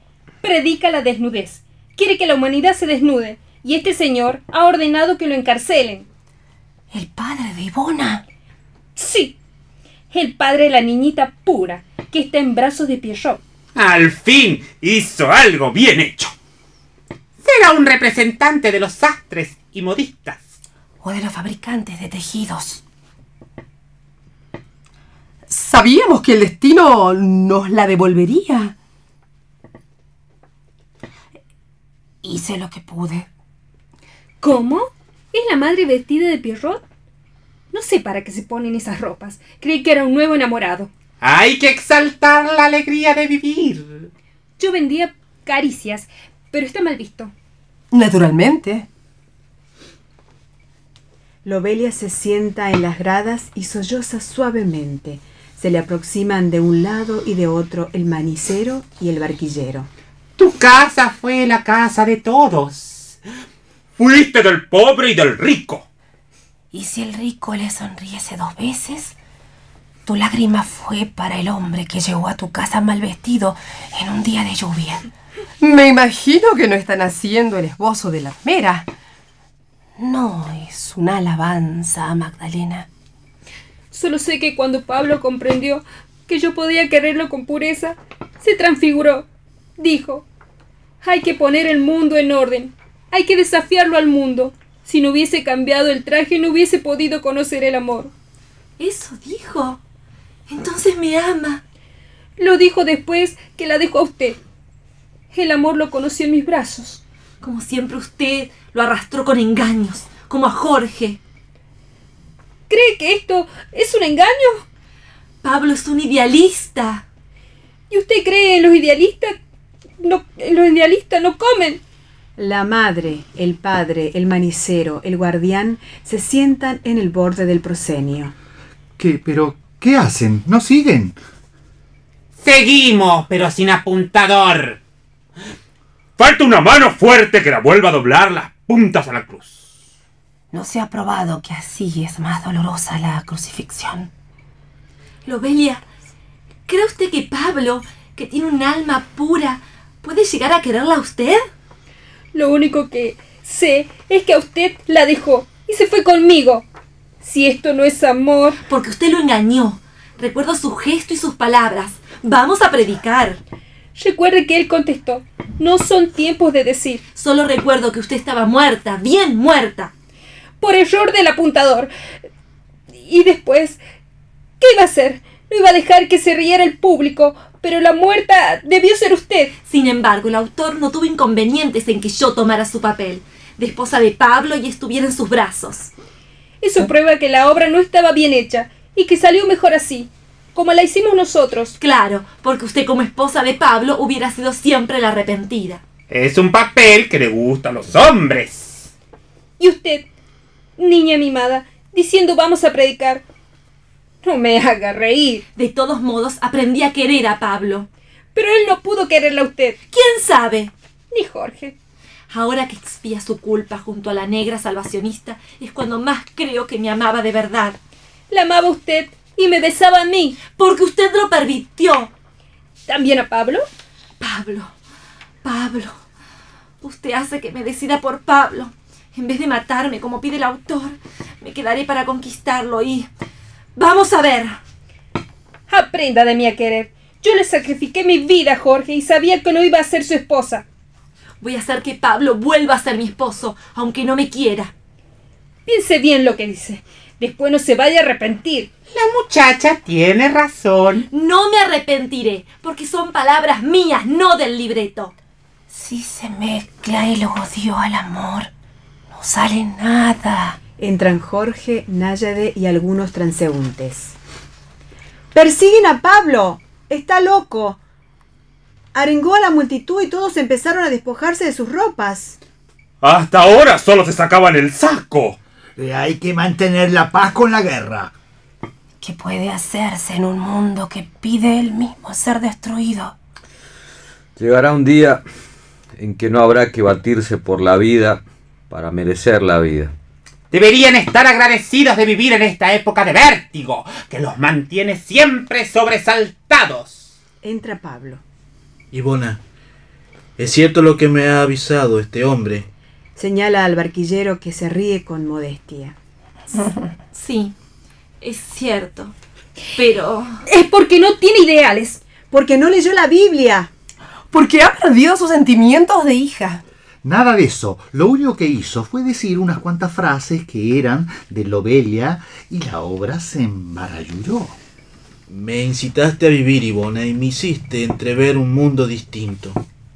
Predica la desnudez. Quiere que la humanidad se desnude. Y este señor ha ordenado que lo encarcelen. ¿El padre de Ivona? Sí. El padre de la niñita pura, que está en brazos de Pierrot. Al fin hizo algo bien hecho. Será un representante de los sastres y modistas. O de los fabricantes de tejidos. Sabíamos que el destino nos la devolvería. Hice lo que pude. ¿Cómo? ¿Es la madre vestida de Pierrot? No sé para qué se ponen esas ropas. Creí que era un nuevo enamorado. Hay que exaltar la alegría de vivir. Yo vendía caricias, pero está mal visto. Naturalmente. Lobelia se sienta en las gradas y solloza suavemente. Se le aproximan de un lado y de otro el manicero y el barquillero. Tu casa fue la casa de todos. Fuiste del pobre y del rico. ¿Y si el rico le sonriese 2 veces? Tu lágrima fue para el hombre que llegó a tu casa mal vestido en un día de lluvia. Me imagino que no están haciendo el esbozo de la armera. no es una alabanza a Magdalena. Solo sé que cuando Pablo comprendió que yo podía quererlo con pureza, se transfiguró. Dijo: hay que poner el mundo en orden, hay que desafiarlo al mundo. Si no hubiese cambiado el traje, no hubiese podido conocer el amor. ¿Eso dijo? Entonces me ama. Lo dijo después que la dejó a usted. El amor lo conoció en mis brazos. Como siempre usted lo arrastró con engaños, como a Jorge. ¿Cree que esto es un engaño? Pablo es un idealista. ¿Y usted cree en los idealistas? No, los idealistas no comen. La madre, el padre, el manicero, el guardián se sientan en el borde del proscenio. ¿Pero qué hacen? ¿No siguen? Seguimos, pero sin apuntador. Falta una mano fuerte que la vuelva a doblar las puntas a la cruz. No se ha probado que así es más dolorosa la crucifixión. Lobelia, ¿cree usted que Pablo, que tiene un alma pura, puede llegar a quererla a usted? Lo único que sé es que a usted la dejó y se fue conmigo. Si esto no es amor... Porque usted lo engañó. Recuerdo su gesto y sus palabras. Vamos a predicar. Recuerde que él contestó: no son tiempos de decir. Solo recuerdo que usted estaba muerta, bien muerta. Por error del apuntador. Y después, ¿qué iba a hacer? No iba a dejar que se riera el público, pero la muerta debió ser usted. Sin embargo, el autor no tuvo inconvenientes en que yo tomara su papel de esposa de Pablo y estuviera en sus brazos. Eso prueba que la obra no estaba bien hecha y que salió mejor así, como la hicimos nosotros. Claro, porque usted como esposa de Pablo hubiera sido siempre la arrepentida. Es un papel que le gusta a los hombres. Y usted, niña mimada, diciendo vamos a predicar. No me haga reír. De todos modos, aprendí a querer a Pablo. Pero él no pudo quererla a usted. ¿Quién sabe? Ni Jorge. Ahora que expía su culpa junto a la negra salvacionista, es cuando más creo que me amaba de verdad. La amaba usted y me besaba a mí. Porque usted lo permitió. ¿También a Pablo? Pablo. Usted hace que me decida por Pablo. En vez de matarme como pide el autor, me quedaré para conquistarlo y... ¡Vamos a ver! Aprenda de mí a querer. Yo le sacrifiqué mi vida a Jorge y sabía que no iba a ser su esposa. Voy a hacer que Pablo vuelva a ser mi esposo, aunque no me quiera. Piense bien lo que dice. Después no se vaya a arrepentir. La muchacha tiene razón. No me arrepentiré, porque son palabras mías, no del libreto. Si se mezcla el odio al amor, no sale nada. Entran Jorge, Náyade y algunos transeúntes. ¡Persiguen a Pablo! ¡Está loco! Arengó a la multitud y todos empezaron a despojarse de sus ropas. Hasta ahora solo se sacaban el saco. Hay que mantener la paz con la guerra. ¿Qué puede hacerse en un mundo que pide él mismo ser destruido? Llegará un día en que no habrá que batirse por la vida para merecer la vida. Deberían estar agradecidos de vivir en esta época de vértigo, que los mantiene siempre sobresaltados. Entra Pablo. Ivona, ¿es cierto lo que me ha avisado este hombre? Señala al barquillero que se ríe con modestia. Sí, es cierto, pero... Es porque no tiene ideales. Porque no leyó la Biblia. Porque ha perdido sus sentimientos de hija. Nada de eso. Lo único que hizo fue decir unas cuantas frases que eran de Lobelia y la obra se embarallulló. Me incitaste a vivir, Ivona, y me hiciste entrever un mundo distinto.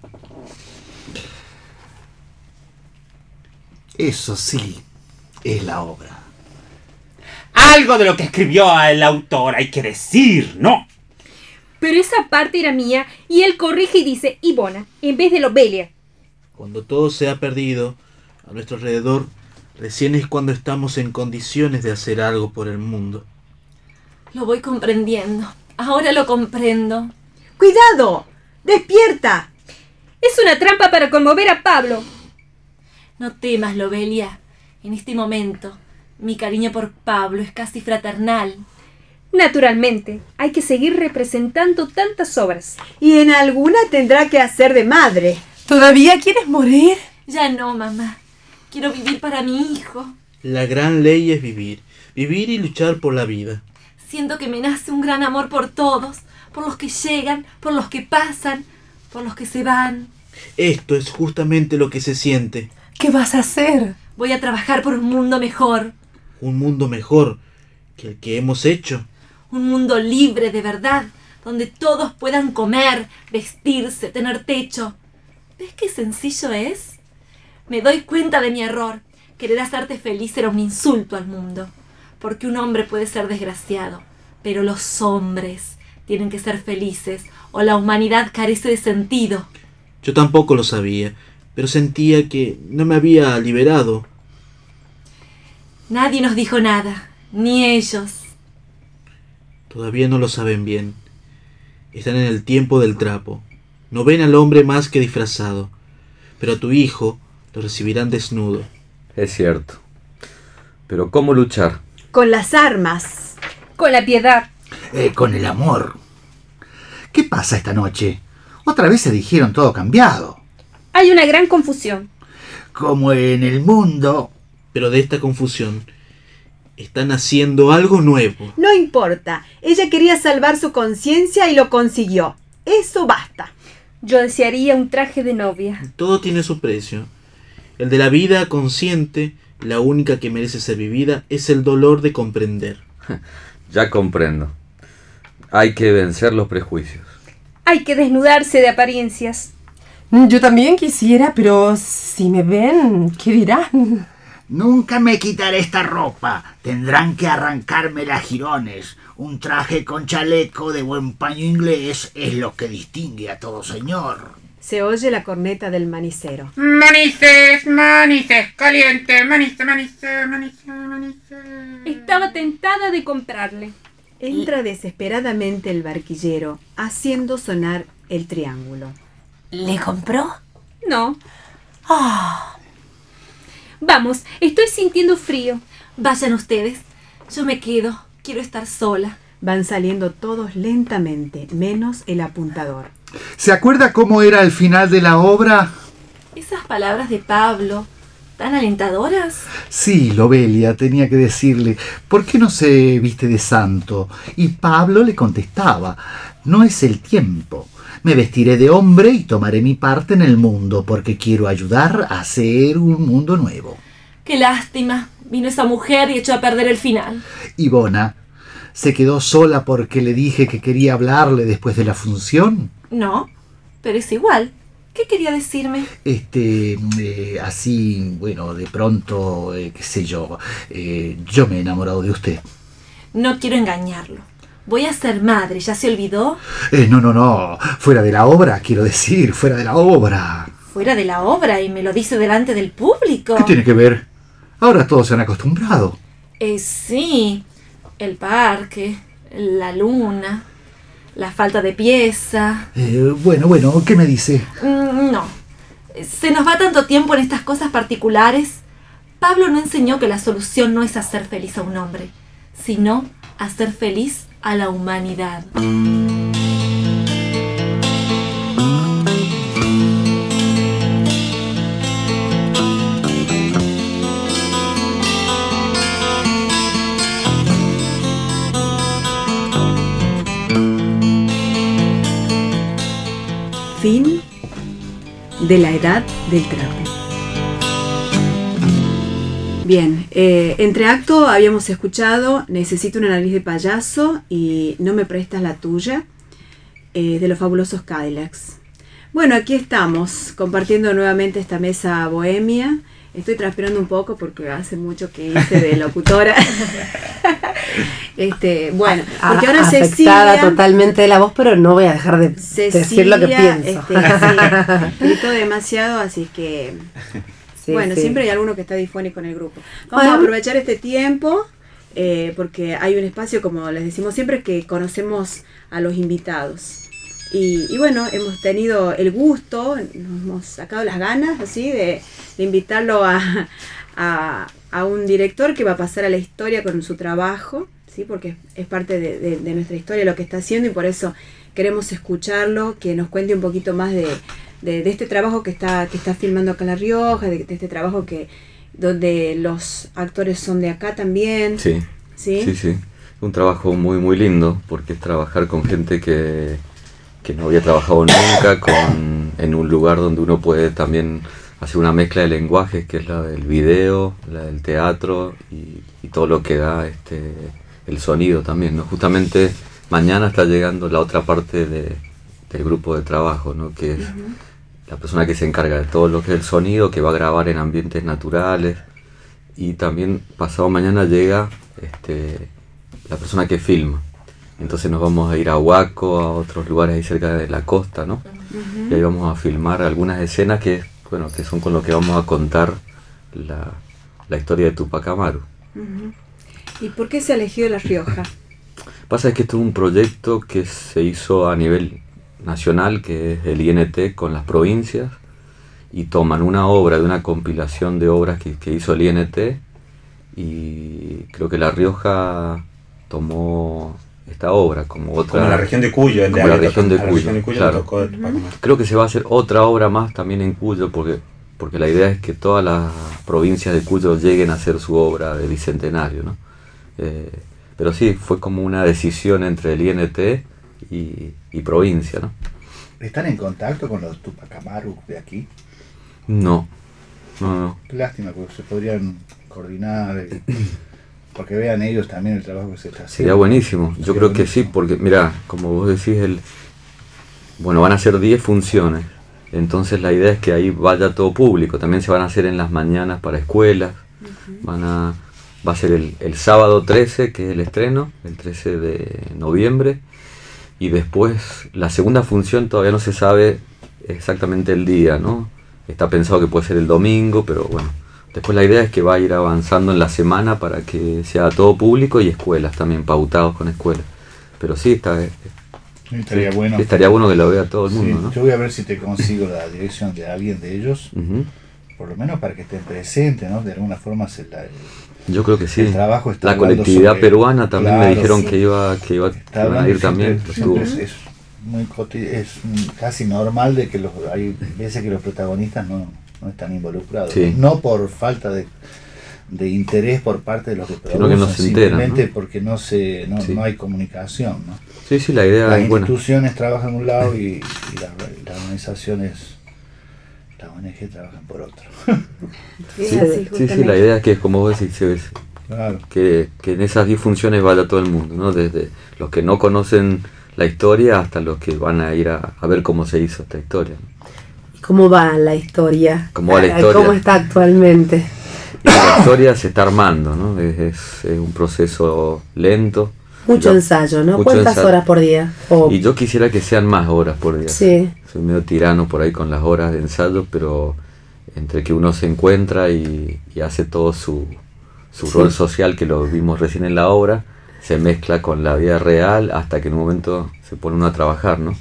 Eso sí, es la obra. Algo de lo que escribió el autor hay que decir, ¿no? Pero esa parte era mía y él corrige y dice Ivona en vez de Lobelia. Cuando todo se ha perdido a nuestro alrededor, recién es cuando estamos en condiciones de hacer algo por el mundo. Lo voy comprendiendo. Ahora lo comprendo. ¡Cuidado! ¡Despierta! Es una trampa para conmover a Pablo. No temas, Lobelia. En este momento, mi cariño por Pablo es casi fraternal. Naturalmente, hay que seguir representando tantas obras. Y en alguna tendrá que hacer de madre. ¿Todavía quieres morir? Ya no, mamá. Quiero vivir para mi hijo. La gran ley es vivir. Vivir y luchar por la vida. Siento que me nace un gran amor por todos, por los que llegan, por los que pasan, por los que se van. Esto es justamente lo que se siente. ¿Qué vas a hacer? Voy a trabajar por un mundo mejor. Un mundo mejor que el que hemos hecho. Un mundo libre de verdad, donde todos puedan comer, vestirse, tener techo. ¿Ves qué sencillo es? Me doy cuenta de mi error. Querer hacerte feliz era un insulto al mundo. Porque un hombre puede ser desgraciado, pero los hombres tienen que ser felices o la humanidad carece de sentido. Yo tampoco lo sabía, pero sentía que no me había liberado. Nadie nos dijo nada, ni ellos. Todavía no lo saben bien. Están en el tiempo del trapo. No ven al hombre más que disfrazado. Pero a tu hijo lo recibirán desnudo. Es cierto. Pero ¿cómo luchar? Con las armas. Con la piedad. Con el amor. ¿Qué pasa esta noche? Otra vez se dijeron todo cambiado. Hay una gran confusión. Como en el mundo. Pero de esta confusión están haciendo algo nuevo. No importa. Ella quería salvar su conciencia y lo consiguió. Eso basta. Yo desearía un traje de novia. Todo tiene su precio. El de la vida consciente, la única que merece ser vivida, es el dolor de comprender. Ya comprendo. Hay que vencer los prejuicios. Hay que desnudarse de apariencias. Yo también quisiera, pero si me ven, ¿qué dirán? Nunca me quitaré esta ropa. Tendrán que arrancarme las jirones. Un traje con chaleco de buen paño inglés es lo que distingue a todo señor. Se oye la corneta del manicero. Manices, manices, caliente, manices, manices, manices, manices. Estaba tentada de comprarle. Entra desesperadamente el barquillero, haciendo sonar el triángulo. ¿Le compró? No. Ah. Vamos, estoy sintiendo frío. Vayan ustedes. Yo me quedo. Quiero estar sola. Van saliendo todos lentamente, menos el apuntador. ¿Se acuerda cómo era el final de la obra? Esas palabras de Pablo, tan alentadoras. Sí, Lobelia tenía que decirle, ¿por qué no se viste de santo? Y Pablo le contestaba, no es el tiempo. Me vestiré de hombre y tomaré mi parte en el mundo, porque quiero ayudar a hacer un mundo nuevo. Qué lástima. Vino esa mujer y echó a perder el final. Ivona, ¿se quedó sola porque le dije que quería hablarle después de la función? No, pero es igual. ¿Qué quería decirme? Así, bueno, de pronto, qué sé yo, yo me he enamorado de usted. No quiero engañarlo. Voy a ser madre, ¿ya se olvidó? No, fuera de la obra, quiero decir, fuera de la obra. Fuera de la obra y me lo dice delante del público. ¿Qué tiene que ver? Ahora todos se han acostumbrado. Sí, el parque, la luna, la falta de pieza. Bueno, ¿qué me dice? No, se nos va tanto tiempo en estas cosas particulares. Pablo no enseñó que la solución no es hacer feliz a un hombre, sino hacer feliz a la humanidad. Fin de la edad del trapo. Bien, entre acto habíamos escuchado Necesito una nariz de payaso y No me prestas la tuya, de los fabulosos Cadillacs. Bueno, aquí estamos compartiendo nuevamente esta mesa bohemia. Estoy transpirando un poco porque hace mucho que hice de locutora. Bueno, porque ahora afectada Cecilia totalmente de la voz, pero no voy a dejar de decir lo que pienso. Sí, gritó demasiado, así que Sí, bueno, sí. siempre hay alguno que está difónico en el grupo. Vamos a aprovechar este tiempo porque hay un espacio, como les decimos siempre, que conocemos a los invitados. Y bueno, hemos tenido el gusto, nos hemos sacado las ganas así de invitarlo a un director que va a pasar a la historia con su trabajo, ¿sí? Porque es parte de nuestra historia lo que está haciendo y por eso queremos escucharlo, que nos cuente un poquito más de este trabajo que está filmando acá en La Rioja, de este trabajo que donde los actores son de acá también. Sí, ¿Sí? sí. Un trabajo muy, muy lindo, porque es trabajar con gente que no había trabajado nunca, en un lugar donde uno puede también hacer una mezcla de lenguajes, que es la del video, la del teatro y todo lo que da el sonido también, ¿no? Justamente mañana está llegando la otra parte del grupo de trabajo, ¿no? Que es la persona que se encarga de todo lo que es el sonido, que va a grabar en ambientes naturales, y también pasado mañana llega la persona que filma. Entonces nos vamos a ir a Huaco, a otros lugares ahí cerca de la costa, ¿no? Y ahí vamos a filmar algunas escenas que son con lo que vamos a contar la historia de Tupac Amaru. ¿Y por qué se ha elegido La Rioja? Pasa es que esto es un proyecto que se hizo a nivel nacional, que es el INT con las provincias, y toman una obra de una compilación de obras que hizo el INT, y creo que La Rioja tomó esta obra como otra, como la región de Cuyo, como la región de Cuyo, claro. Tocó Creo que se va a hacer otra obra más también en Cuyo, porque la idea es que todas las provincias de Cuyo lleguen a hacer su obra de bicentenario, ¿no? Pero sí, fue como una decisión entre el INT y provincia, ¿no? ¿Están en contacto con los Tupac Amaru de aquí? No. Qué lástima, porque se podrían coordinar, porque vean ellos también el trabajo que se está haciendo. Sería buenísimo, yo creo que sí, porque mira, como vos decís, van a ser 10 funciones, entonces la idea es que ahí vaya todo público, también se van a hacer en las mañanas para escuelas, va a ser el sábado 13, que es el estreno, el 13 de noviembre, y después la segunda función todavía no se sabe exactamente el día, ¿no? Está pensado que puede ser el domingo, pero bueno, después la idea es que va a ir avanzando en la semana para que sea todo público y escuelas también, pautados con escuelas. Pero sí, estaría bueno. Estaría bueno que lo vea todo el mundo, ¿no? Yo voy a ver si te consigo la dirección de alguien de ellos, por lo menos para que estén presentes, ¿no? De alguna forma yo creo que sí. El trabajo está la colectividad peruana también, claro, me dijeron sí. que iban a ir también. Es casi normal de que hay veces que los protagonistas no están involucrados, sí. No por falta de interés por parte de los que producen, sino que no se enteran, simplemente ¿no? porque no hay comunicación, ¿no? Sí, la idea las es buena. Las instituciones trabajan de un lado y las organizaciones, las ONG trabajan por otro. Sí, la idea es que, como vos decís, claro. que en esas 10 funciones vaya todo el mundo, ¿no? Desde los que no conocen la historia hasta los que van a ir a ver cómo se hizo esta historia, ¿no? ¿Cómo va la historia? ¿Cómo va la historia? ¿Cómo está actualmente? La historia se está armando, ¿no? Es un proceso lento. Mucho ensayo, ¿no? ¿Cuántas horas por día? Y yo quisiera que sean más horas por día. Sí. Soy medio tirano por ahí con las horas de ensayo, pero entre que uno se encuentra y hace todo su rol social, que lo vimos recién en la obra, se mezcla con la vida real hasta que en un momento se pone uno a trabajar, ¿no?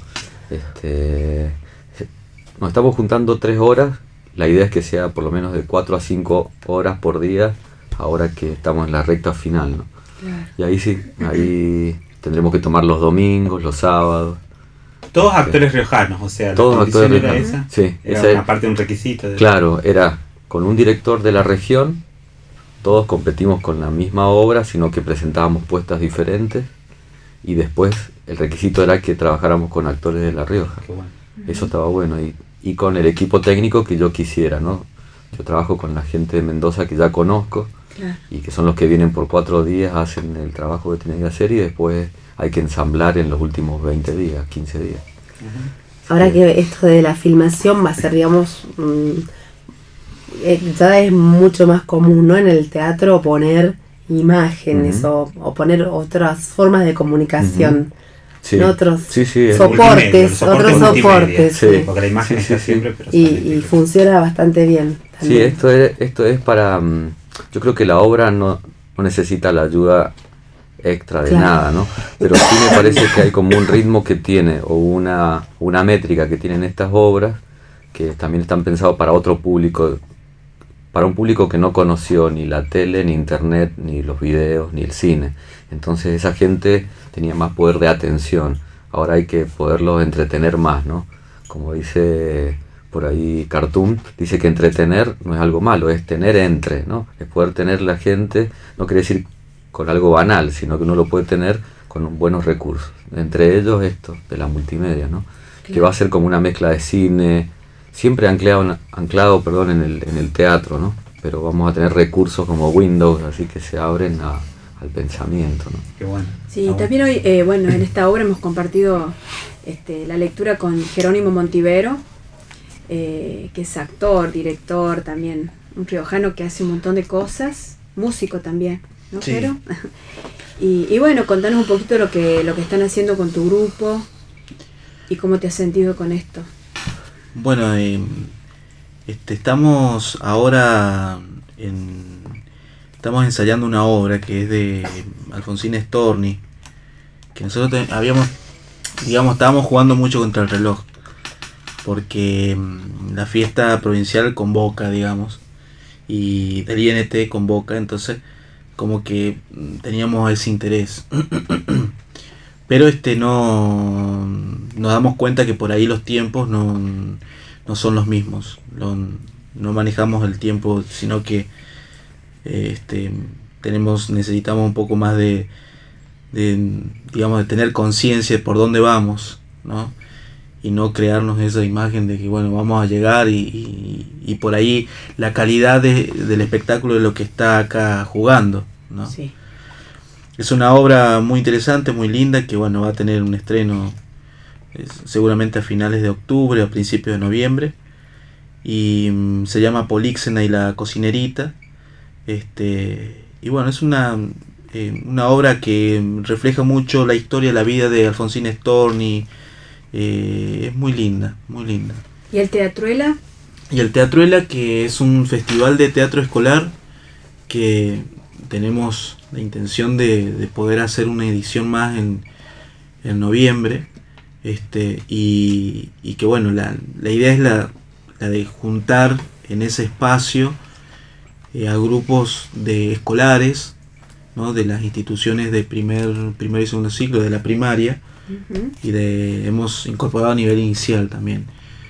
Nos estamos juntando 3 horas, la idea es que sea por lo menos de 4 a 5 horas por día, ahora que estamos en la recta final, ¿no? Claro. Y ahí sí, ahí tendremos que tomar los domingos, los sábados. Todos actores riojanos, o sea, todos la actores era riojanos. esa. Sí, era una parte de un requisito. Claro, era con un director de la región, todos competimos con la misma obra, sino que presentábamos puestas diferentes, y después el requisito era que trabajáramos con actores de La Rioja. Qué bueno. Eso estaba bueno, y con el equipo técnico que yo quisiera, ¿no? Yo trabajo con la gente de Mendoza que ya conozco, claro, y que son los que vienen por 4 días, hacen el trabajo que tienen que hacer y después hay que ensamblar en los últimos 20 días, 15 días. Ahora que esto de la filmación va a ser, digamos, ya es mucho más común, ¿no? En el teatro poner imágenes o poner otras formas de comunicación. Sí, ¿no? Otros soportes, soportes. Sí. Porque la imagen está siempre, pero y funciona bastante bien también. Sí, esto es para... yo creo que la obra no necesita la ayuda extra de nada, ¿no? Pero sí me parece que hay como un ritmo que tiene, o una métrica que tienen estas obras, que también están pensados para otro público, para un público que no conoció ni la tele, ni internet, ni los videos, ni el cine. Entonces esa gente tenía más poder de atención. Ahora hay que poderlos entretener más, ¿no? Como dice por ahí Cartoon, dice que entretener no es algo malo, es tener entre, ¿no? Es poder tener la gente, no quiere decir con algo banal, sino que uno lo puede tener con buenos recursos. Entre ellos esto, de la multimedia, ¿no? Claro. Que va a ser como una mezcla de cine, siempre anclado en el teatro, ¿no? Pero vamos a tener recursos como Windows, así que se abren al pensamiento, ¿no? Qué bueno. Sí, también hoy, en esta obra hemos compartido la lectura con Jerónimo Montivero, que es actor, director también, un riojano que hace un montón de cosas, músico también, ¿no, sí. Jero? y bueno, contanos un poquito lo que están haciendo con tu grupo y cómo te has sentido con esto. Bueno, estamos ahora estamos ensayando una obra que es de Alfonsín Storni, que nosotros estábamos jugando mucho contra el reloj, porque la fiesta provincial convoca, digamos, y el INT convoca, entonces como que teníamos ese interés. Pero nos damos cuenta que por ahí los tiempos no son los mismos. No manejamos el tiempo, sino que necesitamos un poco más de tener conciencia de por dónde vamos, ¿no? Y no crearnos esa imagen de que bueno, vamos a llegar y por ahí la calidad del espectáculo de lo que está acá jugando, ¿no? Sí. Es una obra muy interesante, muy linda, que bueno, va a tener un estreno seguramente a finales de octubre o a principios de noviembre, y se llama Políxena y la cocinerita. Y bueno, es una obra que refleja mucho la historia, la vida de Alfonsín Storni. Es muy linda, muy linda. ¿Y el Teatruela? Y el Teatruela, que es un festival de teatro escolar que tenemos la intención de poder hacer una edición más en noviembre, y que bueno, la idea es la de juntar en ese espacio a grupos de escolares, ¿no? De las instituciones de primer y segundo ciclo de la primaria, y hemos incorporado a nivel inicial también.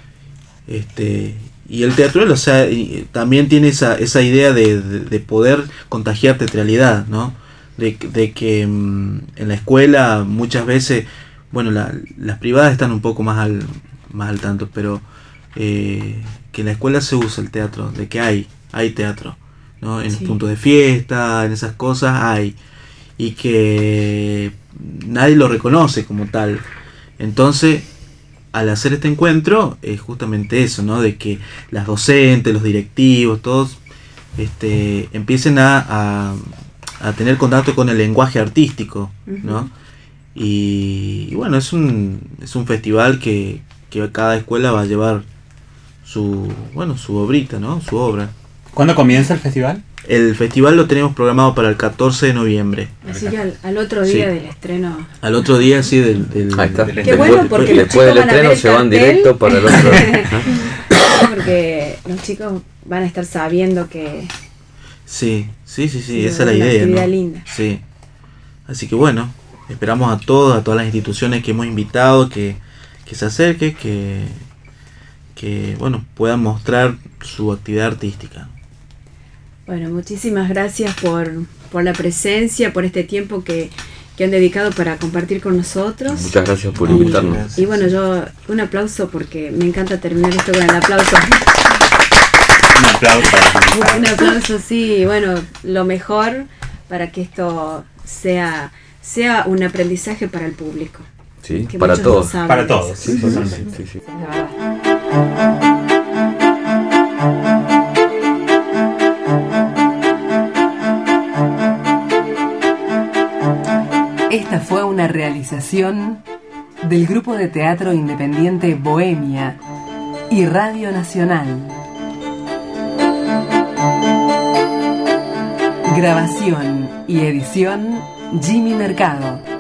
Y el teatro, o sea, también tiene esa idea de poder contagiar teatralidad, ¿no? De que en la escuela muchas veces, bueno, las privadas están un poco más al tanto, pero que en la escuela se usa el teatro, de que hay teatro, ¿no? En los puntos de fiesta, en esas cosas hay, y que nadie lo reconoce como tal. Entonces, al hacer este encuentro, es justamente eso, ¿no? De que las docentes, los directivos, todos empiecen a tener contacto con el lenguaje artístico, ¿no? Y bueno, es un festival que cada escuela va a llevar su obrita, ¿no? Su obra. ¿Cuándo comienza el festival? El festival lo tenemos programado para el 14 de noviembre. Así que al otro día del estreno. Al otro día, sí, del Ahí está. Qué bueno, porque después del estreno se van directo para el otro. Porque los chicos van a estar sabiendo que... Sí, esa es la idea, ¿no? Linda. Sí. Así que bueno, esperamos a todas las instituciones que hemos invitado que se acerquen, que bueno, puedan mostrar su actividad artística. Bueno, muchísimas gracias por la presencia, por este tiempo que han dedicado para compartir con nosotros. Muchas gracias por invitarnos. Y bueno, yo un aplauso, porque me encanta terminar esto con el aplauso. Un aplauso, sí. Bueno, lo mejor para que esto sea un aprendizaje para el público. Sí, para todos. Para todos, sí, totalmente. Sí. Esta fue una realización del grupo de teatro independiente Bohemia y Radio Nacional. Grabación y edición Jimmy Mercado.